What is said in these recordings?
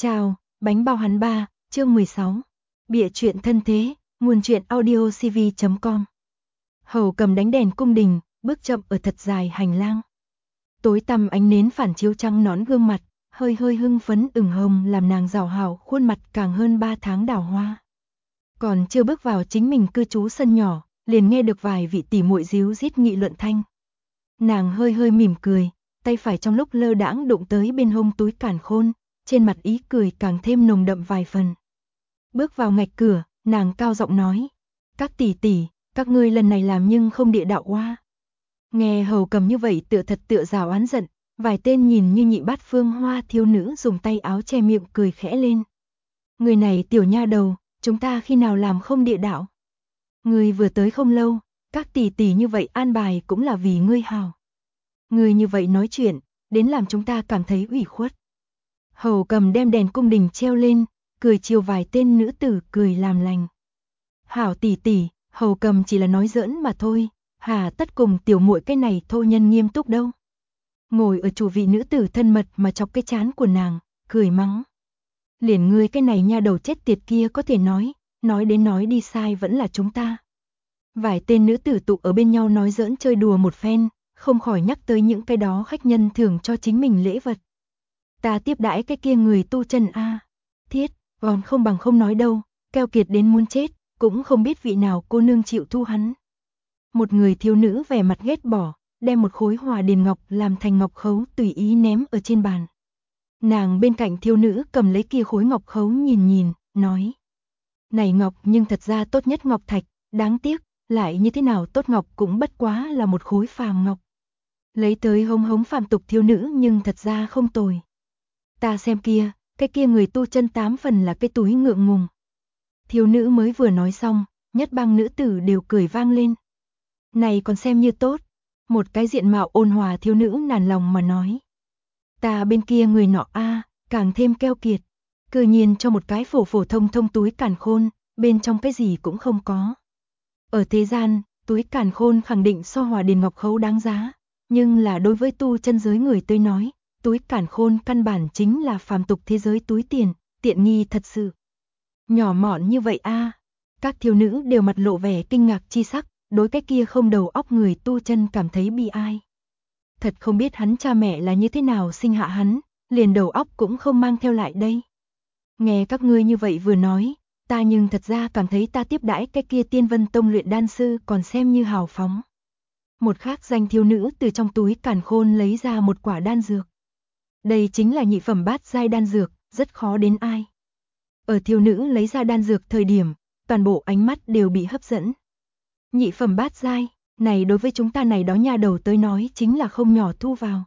Chào, bánh bao hắn ba, chương 16. Bịa chuyện thân thế, nguồn truyện audio cv.com. Hầu Cầm đánh đèn cung đình, bước chậm ở thật dài hành lang. Tối tăm ánh nến phản chiếu trắng nõn gương mặt, hơi hơi hưng phấn ửng hồng làm nàng rào hào khuôn mặt càng hơn 3 tháng đào hoa. Còn chưa bước vào chính mình cư trú sân nhỏ, liền nghe được vài vị tỷ muội díu dít nghị luận thanh. Nàng hơi hơi mỉm cười, tay phải trong lúc lơ đãng đụng tới bên hông túi càn khôn, trên mặt ý cười càng thêm nồng đậm vài phần. Bước vào ngạch cửa, nàng cao giọng nói: "Các tỷ tỷ, các ngươi lần này làm nhưng không địa đạo oa." Nghe Hầu Cầm như vậy tựa thật tựa rào oán giận, vài tên nhìn như nhị bát phương hoa thiếu nữ dùng tay áo che miệng cười khẽ lên. "Người này tiểu nha đầu, chúng ta khi nào làm không địa đạo? Ngươi vừa tới không lâu, các tỷ tỷ như vậy an bài cũng là vì ngươi hào. Ngươi như vậy nói chuyện, đến làm chúng ta cảm thấy ủy khuất." Hầu Cầm đem đèn cung đình treo lên, cười chiều vài tên nữ tử cười làm lành. "Hảo tỷ tỷ, Hầu Cầm chỉ là nói giỡn mà thôi, hà tất cùng tiểu muội cái này thô nhân nghiêm túc đâu." Ngồi ở chủ vị nữ tử thân mật mà chọc cái trán của nàng, cười mắng: "Liền ngươi cái này nha đầu chết tiệt kia có thể nói đến nói đi sai vẫn là chúng ta." Vài tên nữ tử tụ ở bên nhau nói giỡn chơi đùa một phen, không khỏi nhắc tới những cái đó khách nhân thưởng cho chính mình lễ vật. "Ta tiếp đãi cái kia người tu chân a, thiết, còn không bằng không nói đâu, keo kiệt đến muốn chết, cũng không biết vị nào cô nương chịu thu hắn." Một người thiếu nữ vẻ mặt ghét bỏ, đem một khối hòa điền ngọc làm thành ngọc khấu tùy ý ném ở trên bàn. Nàng bên cạnh thiếu nữ cầm lấy kia khối ngọc khấu nhìn, nói: "Này ngọc nhưng thật ra tốt nhất ngọc thạch, đáng tiếc, lại như thế nào tốt ngọc cũng bất quá là một khối phàm ngọc. Lấy tới hống phàm tục thiếu nữ nhưng thật ra không tồi. Ta xem kia, cái kia người tu chân 8 phần là cái túi ngượng ngùng." Thiếu nữ mới vừa nói xong, nhất bang nữ tử đều cười vang lên. "Này còn xem như tốt." Một cái diện mạo ôn hòa thiếu nữ nản lòng mà nói: "Ta bên kia người nọ a, càng thêm keo kiệt, cư nhiên cho một cái phổ phổ thông thông túi càn khôn, bên trong cái gì cũng không có. Ở thế gian, túi càn khôn khẳng định so hòa điền ngọc khấu đáng giá, nhưng là đối với tu chân giới người tới nói, túi càn khôn căn bản chính là phàm tục thế giới túi tiền, tiện nghi thật sự. Nhỏ mọn như vậy a." Các thiếu nữ đều mặt lộ vẻ kinh ngạc chi sắc, đối cái kia không đầu óc người tu chân cảm thấy bi ai. Thật không biết hắn cha mẹ là như thế nào sinh hạ hắn, liền đầu óc cũng không mang theo lại đây. Nghe các ngươi như vậy vừa nói, ta nhưng thật ra cảm thấy ta tiếp đãi cái kia Tiên Vân Tông luyện đan sư còn xem như hào phóng. Một khác danh thiếu nữ từ trong túi càn khôn lấy ra một quả đan dược. Đây chính là nhị phẩm bát giai đan dược, rất khó đến ai. Ở thiếu nữ lấy ra đan dược thời điểm, toàn bộ ánh mắt đều bị hấp dẫn. Nhị phẩm bát giai, này đối với chúng ta này đó nha đầu tới nói chính là không nhỏ thu vào.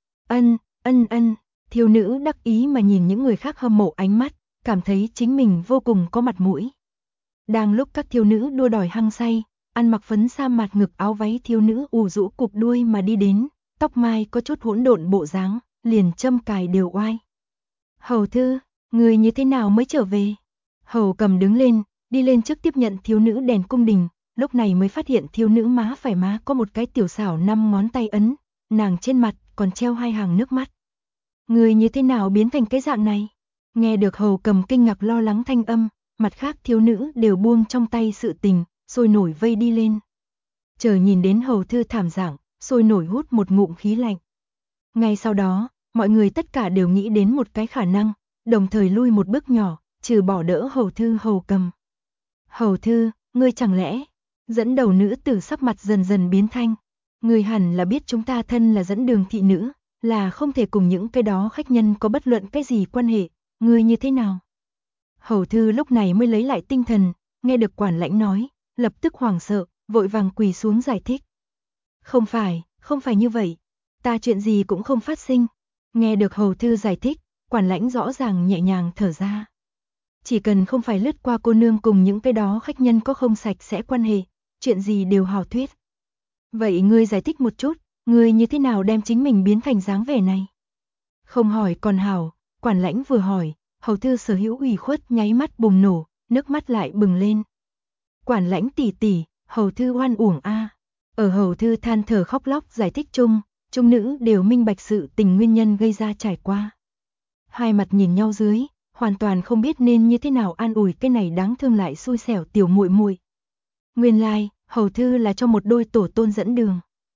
Ân, thiếu nữ đắc ý mà nhìn những người khác hâm mộ ánh mắt, cảm thấy chính mình vô cùng có mặt mũi. Đang lúc các thiếu nữ đua đòi hăng say, ăn mặc phấn sa mạt ngực áo váy thiếu nữ ù rũ cụp đuôi mà đi đến, tóc mai có chút hỗn độn bộ dáng, liền châm cài đều oai. "Hầu thư, người như thế nào mới trở về?" Hầu Cầm đứng lên, đi lên trước tiếp nhận thiếu nữ đèn cung đình, lúc này mới phát hiện thiếu nữ má phải má có một cái tiểu xảo 5 ngón tay ấn, nàng trên mặt còn treo 2 hàng nước mắt. "Người như thế nào biến thành cái dạng này?" Nghe được Hầu Cầm kinh ngạc lo lắng thanh âm, mặt khác thiếu nữ đều buông trong tay sự tình, sôi nổi vây đi lên. Chờ nhìn đến hầu thư thảm dạng, sôi nổi hút một ngụm khí lạnh. Ngay sau đó, mọi người tất cả đều nghĩ đến một cái khả năng, đồng thời lui một bước nhỏ, trừ bỏ đỡ hầu thư Hầu Cầm. "Hầu thư, ngươi chẳng lẽ..." Dẫn đầu nữ tử sắc mặt dần dần biến thanh. "Ngươi hẳn là biết chúng ta thân là dẫn đường thị nữ, là không thể cùng những cái đó khách nhân có bất luận cái gì quan hệ, ngươi như thế nào?" Hầu thư lúc này mới lấy lại tinh thần, nghe được quản lãnh nói, lập tức hoảng sợ, vội vàng quỳ xuống giải thích. Không phải như vậy, ta chuyện gì cũng không phát sinh." Nghe được hầu thư giải thích, quản lãnh rõ ràng nhẹ nhàng thở ra. Chỉ cần không phải lướt qua cô nương cùng những cái đó khách nhân có không sạch sẽ quan hệ, chuyện gì đều hảo thuyết. "Vậy ngươi giải thích một chút, ngươi như thế nào đem chính mình biến thành dáng vẻ này?" Không hỏi còn hảo, quản lãnh vừa hỏi, hầu thư sở hữu ủy khuất nháy mắt bùng nổ, nước mắt lại bừng lên. "Quản lãnh tỷ tỷ, hầu thư oan uổng a." Ở hầu thư than thở khóc lóc giải thích chung nữ đều minh bạch sự tình nguyên nhân gây ra trải qua. Hai mặt nhìn nhau dưới, hoàn toàn không biết nên như thế nào an ủi cái này đáng thương lại xui xẻo tiểu muội muội. Nguyên lai, hầu thư là cho một đôi tổ tôn dẫn đường.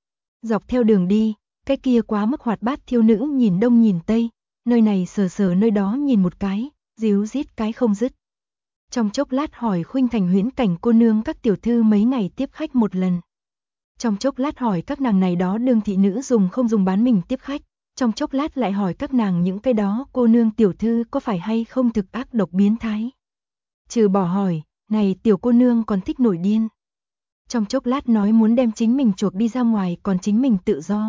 Dọc theo đường đi, cái kia quá mức hoạt bát thiếu nữ nhìn đông nhìn tây, nơi này sờ sờ nơi đó nhìn một cái, díu dít cái không dứt. Trong chốc lát hỏi Khuynh Thành Huyễn Cảnh cô nương các tiểu thư mấy ngày tiếp khách một lần. Trong chốc lát hỏi các nàng này đó đương thị nữ dùng không dùng bán mình tiếp khách. Trong chốc lát lại hỏi các nàng những cái đó cô nương tiểu thư có phải hay không thực ác độc biến thái. Trừ bỏ hỏi, này tiểu cô nương còn thích nổi điên. Trong chốc lát nói muốn đem chính mình chuộc đi ra ngoài còn chính mình tự do.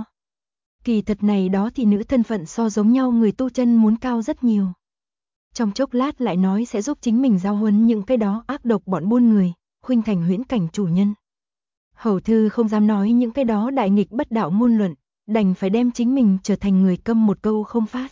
Kỳ thật này đó thì nữ thân phận so giống nhau người tu chân muốn cao rất nhiều. Trong chốc lát lại nói sẽ giúp chính mình giao huấn những cái đó ác độc bọn buôn người, Khuynh Thành Huyễn Cảnh chủ nhân. Hầu thư không dám nói những cái đó đại nghịch bất đạo ngôn luận, đành phải đem chính mình trở thành người câm một câu không phát.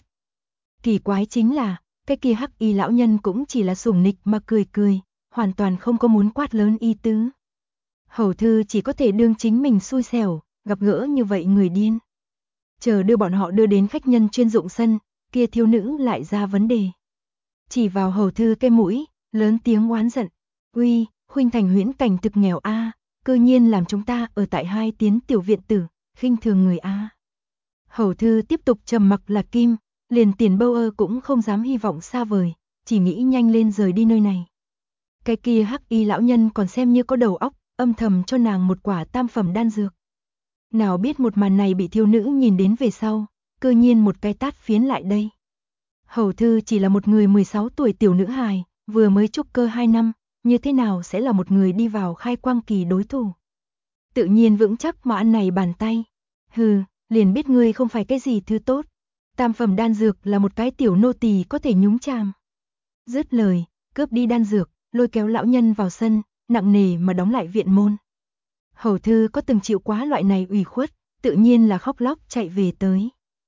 Kỳ quái chính là, cái kia hắc y lão nhân cũng chỉ là sủng nịch mà cười cười, hoàn toàn không có muốn quát lớn ý tứ. Hầu thư chỉ có thể đương chính mình xui xẻo, gặp gỡ như vậy người điên. Chờ đưa bọn họ đưa đến khách nhân chuyên dụng sân, kia thiếu nữ lại ra vấn đề. Chỉ vào hầu thư cái mũi, lớn tiếng oán giận. Uy, Khuynh Thành Huyễn Cảnh thực nghèo a, cơ nhiên làm chúng ta ở tại 2 tiến tiểu viện tử, khinh thường người a. Hầu thư tiếp tục trầm mặc là kim, liền tiền bâu ơ cũng không dám hy vọng xa vời, chỉ nghĩ nhanh lên rời đi nơi này. Cái kia hắc y lão nhân còn xem như có đầu óc, âm thầm cho nàng một quả tam phẩm đan dược. Nào biết một màn này bị thiếu nữ nhìn đến về sau, cơ nhiên một cái tát phiến lại đây. Hầu thư chỉ là một người 16 tuổi tiểu nữ hài, vừa mới trúc cơ 2 năm, như thế nào sẽ là một người đi vào khai quang kỳ đối thủ. Tự nhiên vững chắc mà ăn này bàn tay. Hừ, liền biết ngươi không phải cái gì thứ tốt. Tam phẩm đan dược là một cái tiểu nô tỳ có thể nhúng chàm. Dứt lời, cướp đi đan dược, lôi kéo lão nhân vào sân, nặng nề mà đóng lại viện môn. Hầu thư có từng chịu quá loại này ủy khuất, tự nhiên là khóc lóc chạy về tới.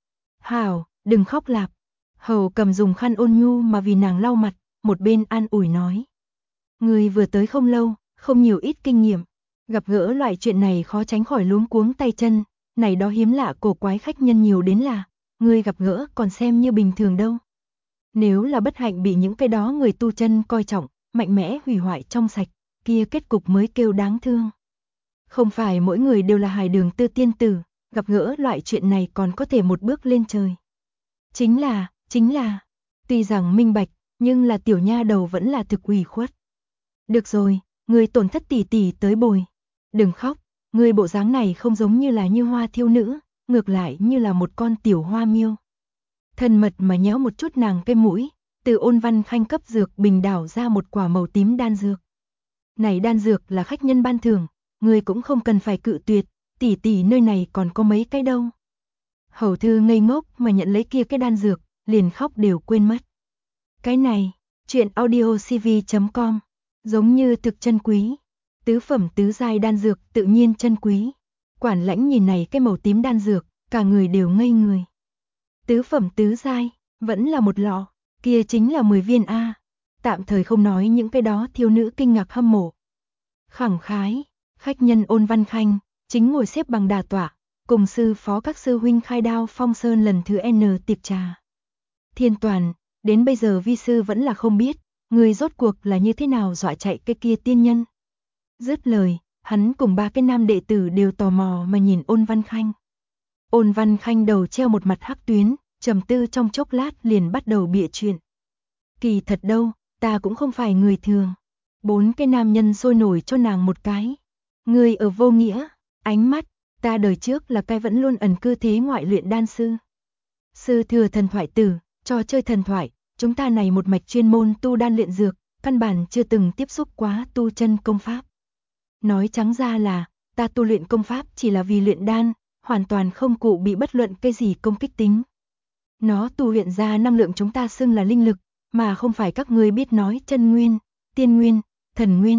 Hảo, đừng khóc lạp. Hầu cầm dùng khăn ôn nhu mà vì nàng lau mặt, một bên an ủi nói. Người vừa tới không lâu, không nhiều ít kinh nghiệm. Gặp gỡ loại chuyện này khó tránh khỏi luống cuống tay chân, này đó hiếm lạ cổ quái khách nhân nhiều đến là, người gặp gỡ còn xem như bình thường đâu. Nếu là bất hạnh bị những cái đó người tu chân coi trọng, mạnh mẽ hủy hoại trong sạch, kia kết cục mới kêu đáng thương. Không phải mỗi người đều là hài đường tư tiên tử, gặp gỡ loại chuyện này còn có thể một bước lên trời. Chính là, tuy rằng minh bạch, nhưng là tiểu nha đầu vẫn là thực ủy khuất. Được rồi, người tổn thất tỷ tỷ tới bồi. Đừng khóc, người bộ dáng này không giống như là như hoa thiêu nữ, ngược lại như là một con tiểu hoa miêu. Thân mật mà nhéo một chút nàng cái mũi, từ Ôn Văn Khanh cấp dược bình đảo ra một quả màu tím đan dược. Này đan dược là khách nhân ban thưởng, người cũng không cần phải cự tuyệt, tỷ tỷ nơi này còn có mấy cái đâu. Hầu thư ngây ngốc mà nhận lấy kia cái đan dược, liền khóc đều quên mất. Cái này, chuyện audiocv.com, giống như thực chân quý. Tứ phẩm tứ giai đan dược tự nhiên chân quý. Quản lãnh nhìn này cái màu tím đan dược, cả người đều ngây người. Tứ phẩm tứ giai, vẫn là một lọ, kia chính là 10 viên A. Tạm thời không nói những cái đó thiếu nữ kinh ngạc hâm mộ. Khẳng khái, khách nhân Ôn Văn Khanh, chính ngồi xếp bằng đà tọa, cùng sư phó các sư huynh khai đao phong sơn lần thứ N tiệc trà. Thiên Toàn, đến bây giờ vi sư vẫn là không biết, người rốt cuộc là như thế nào dọa chạy cái kia tiên nhân. Dứt lời, hắn cùng 3 cái nam đệ tử đều tò mò mà nhìn Ôn Văn Khanh. Ôn Văn Khanh đầu treo một mặt hắc tuyến, trầm tư trong chốc lát liền bắt đầu bịa chuyện. Kỳ thật đâu, ta cũng không phải người thường. 4 cái nam nhân sôi nổi cho nàng một cái. Người ở vô nghĩa, ánh mắt, ta đời trước là cái vẫn luôn ẩn cư thế ngoại luyện đan sư. Sư thừa thần thoại tử, trò chơi thần thoại, chúng ta này một mạch chuyên môn tu đan luyện dược, căn bản chưa từng tiếp xúc quá tu chân công pháp. Nói trắng ra là, ta tu luyện công pháp chỉ là vì luyện đan, hoàn toàn không cụ bị bất luận cái gì công kích tính. Nó tu luyện ra năng lượng chúng ta xưng là linh lực, mà không phải các ngươi biết nói chân nguyên, tiên nguyên, thần nguyên.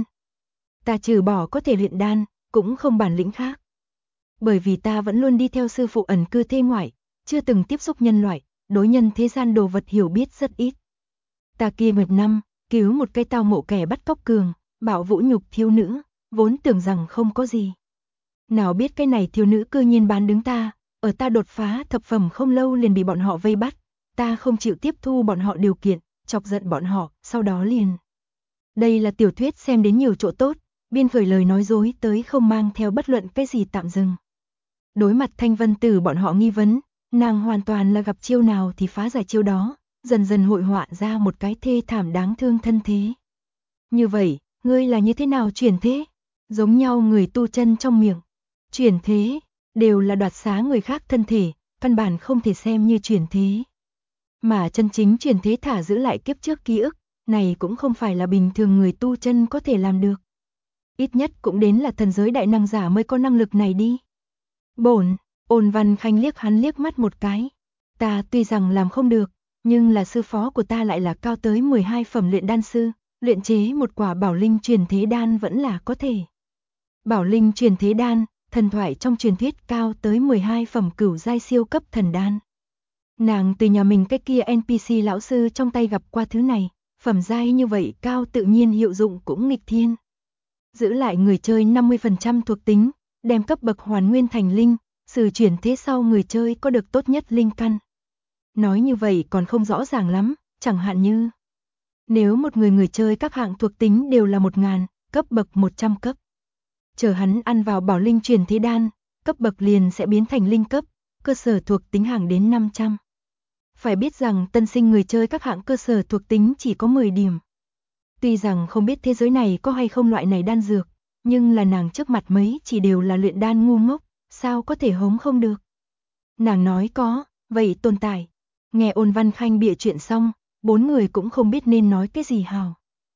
Ta trừ bỏ có thể luyện đan, cũng không bản lĩnh khác. Bởi vì ta vẫn luôn đi theo sư phụ ẩn cư thế ngoại, chưa từng tiếp xúc nhân loại, đối nhân thế gian đồ vật hiểu biết rất ít. Ta kia 10 năm, cứu một cái tao ngộ kẻ bắt cóc cường, bạo vũ nhục thiếu nữ, vốn tưởng rằng không có gì. Nào biết cái này thiếu nữ cư nhiên bán đứng ta, ở ta đột phá thập phẩm không lâu liền bị bọn họ vây bắt, ta không chịu tiếp thu bọn họ điều kiện, chọc giận bọn họ, sau đó liền. Đây là tiểu thuyết xem đến nhiều chỗ tốt, biên khởi lời nói dối tới không mang theo bất luận cái gì tạm dừng. Đối mặt Thanh Vân Tử bọn họ nghi vấn, nàng hoàn toàn là gặp chiêu nào thì phá giải chiêu đó, dần dần hội họa ra một cái thê thảm đáng thương thân thế. Như vậy, ngươi là như thế nào chuyển thế? Giống nhau người tu chân trong miệng. Chuyển thế, đều là đoạt xá người khác thân thể, căn bản không thể xem như chuyển thế. Mà chân chính chuyển thế thả giữ lại kiếp trước ký ức, này cũng không phải là bình thường người tu chân có thể làm được. Ít nhất cũng đến là thần giới đại năng giả mới có năng lực này đi. Bổn, Ôn Văn Khanh liếc hắn liếc mắt một cái. Ta tuy rằng làm không được, nhưng là sư phó của ta lại là cao tới 12 phẩm luyện đan sư, luyện chế một quả bảo linh truyền thế đan vẫn là có thể. Bảo linh truyền thế đan, thần thoại trong truyền thuyết cao tới 12 phẩm cửu giai siêu cấp thần đan. Nàng từ nhà mình cái kia NPC lão sư trong tay gặp qua thứ này, phẩm giai như vậy cao tự nhiên hiệu dụng cũng nghịch thiên. Giữ lại người chơi 50% thuộc tính, đem cấp bậc hoàn nguyên thành linh, sử chuyển thế sau người chơi có được tốt nhất linh căn. Nói như vậy còn không rõ ràng lắm, chẳng hạn như nếu một người chơi các hạng thuộc tính đều là 1000, cấp bậc 100 cấp. Chờ hắn ăn vào bảo linh truyền thế đan, cấp bậc liền sẽ biến thành linh cấp, cơ sở thuộc tính hàng đến 500. Phải biết rằng tân sinh người chơi các hạng cơ sở thuộc tính chỉ có 10 điểm. Tuy rằng không biết thế giới này có hay không loại này đan dược, nhưng là nàng trước mặt mấy chỉ đều là luyện đan ngu ngốc, sao có thể hống không được. Nàng nói có, vậy tồn tại. Nghe Ôn Văn Khanh bịa chuyện xong, 4 người cũng không biết nên nói cái gì hào.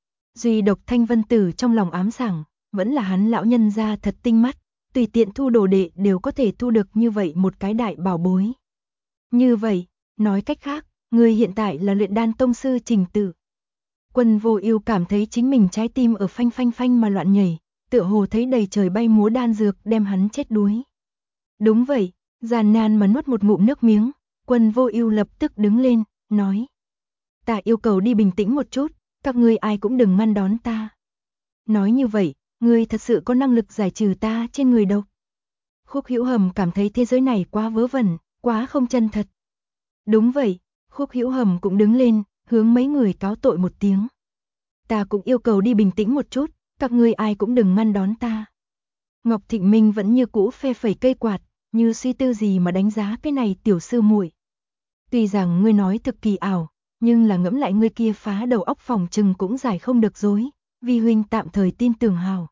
Duy độc Thanh Vân Tử trong lòng ám sảng, vẫn là hắn lão nhân gia thật tinh mắt, tùy tiện thu đồ đệ đều có thể thu được như vậy một cái đại bảo bối. Như vậy, nói cách khác, người hiện tại là luyện đan tông sư Trình Tự. Quân Vô Ưu cảm thấy chính mình trái tim ở phanh phanh phanh mà loạn nhảy, tựa hồ thấy đầy trời bay múa đan dược đem hắn chết đuối. Đúng vậy, gian nan mà nuốt một ngụm nước miếng, Quân Vô Ưu lập tức đứng lên, nói: "Ta yêu cầu đi bình tĩnh một chút, các ngươi ai cũng đừng ngăn đón ta." Nói như vậy, ngươi thật sự có năng lực giải trừ ta trên người độc. Khúc Hữu Hầm cảm thấy thế giới này quá vớ vẩn, quá không chân thật. Đúng vậy, Khúc Hữu Hầm cũng đứng lên, hướng mấy người cáo tội một tiếng. Ta cũng yêu cầu đi bình tĩnh một chút, các ngươi ai cũng đừng ngăn đón ta. Ngọc Thịnh Minh vẫn như cũ phe phẩy cây quạt, như suy tư gì mà đánh giá cái này tiểu sư muội. Tuy rằng ngươi nói thực kỳ ảo, nhưng là ngẫm lại ngươi kia phá đầu óc phòng trừng cũng giải không được dối, vi huynh tạm thời tin tưởng hào.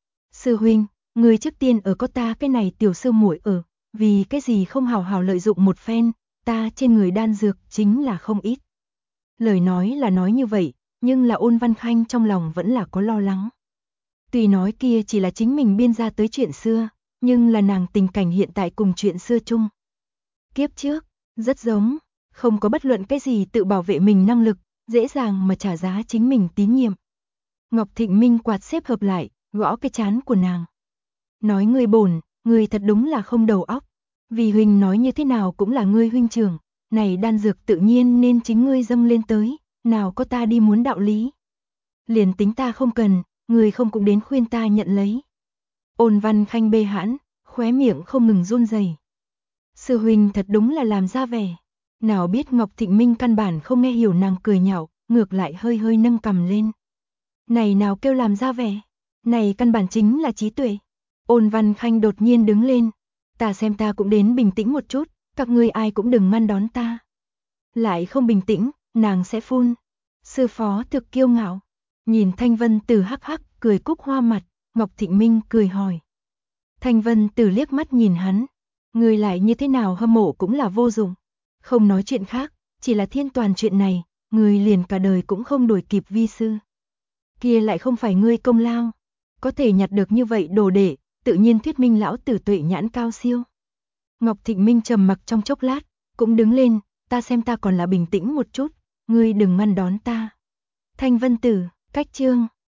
Sư huynh, ngươi trước tiên ở có ta cái này tiểu sư muội ở, vì cái gì không hào hào lợi dụng một phen, ta trên người đan dược chính là không ít. Lời nói là nói như vậy, nhưng là Ôn Văn Khanh trong lòng vẫn là có lo lắng. Tuy nói kia chỉ là chính mình biên ra tới chuyện xưa, nhưng là nàng tình cảnh hiện tại cùng chuyện xưa chung. Kiếp trước, rất giống, không có bất luận cái gì tự bảo vệ mình năng lực, dễ dàng mà trả giá chính mình tín nhiệm. Ngọc Thịnh Minh quạt xếp hợp lại, gõ cái trán của nàng. Nói ngươi bổn, ngươi thật đúng là không đầu óc. Vì huynh nói như thế nào cũng là ngươi huynh trưởng, này đan dược tự nhiên nên chính ngươi dâng lên tới, nào có ta đi muốn đạo lý. Liền tính ta không cần, ngươi không cũng đến khuyên ta nhận lấy. Ôn Văn Khanh bê hãn, khóe miệng không ngừng run rẩy. Sư huynh thật đúng là làm ra vẻ. Nào biết Ngọc Thịnh Minh căn bản không nghe hiểu nàng cười nhạo, ngược lại hơi hơi nâng cằm lên. Này nào kêu làm ra vẻ, này căn bản chính là trí tuệ. Ôn Văn Khanh đột nhiên đứng lên, ta xem ta cũng đến bình tĩnh một chút, các ngươi ai cũng đừng ngăn đón ta. Lại không bình tĩnh, nàng sẽ phun. Sư phó thực kiêu ngạo, nhìn Thanh Vân Tử hắc hắc cười cúc hoa mặt, Ngọc Thịnh Minh cười hỏi. Thanh Vân Tử liếc mắt nhìn hắn, người lại như thế nào hâm mộ cũng là vô dụng. Không nói chuyện khác, chỉ là thiên toàn chuyện này, người liền cả đời cũng không đuổi kịp vi sư. Kia lại không phải ngươi công lao, có thể nhặt được như vậy đồ đệ, tự nhiên thuyết minh lão tử tuệ nhãn cao siêu. Ngọc Thịnh Minh trầm mặc trong chốc lát, cũng đứng lên, ta xem ta còn là bình tĩnh một chút, ngươi đừng ngăn đón ta. Thanh Vân Tử, cách chương.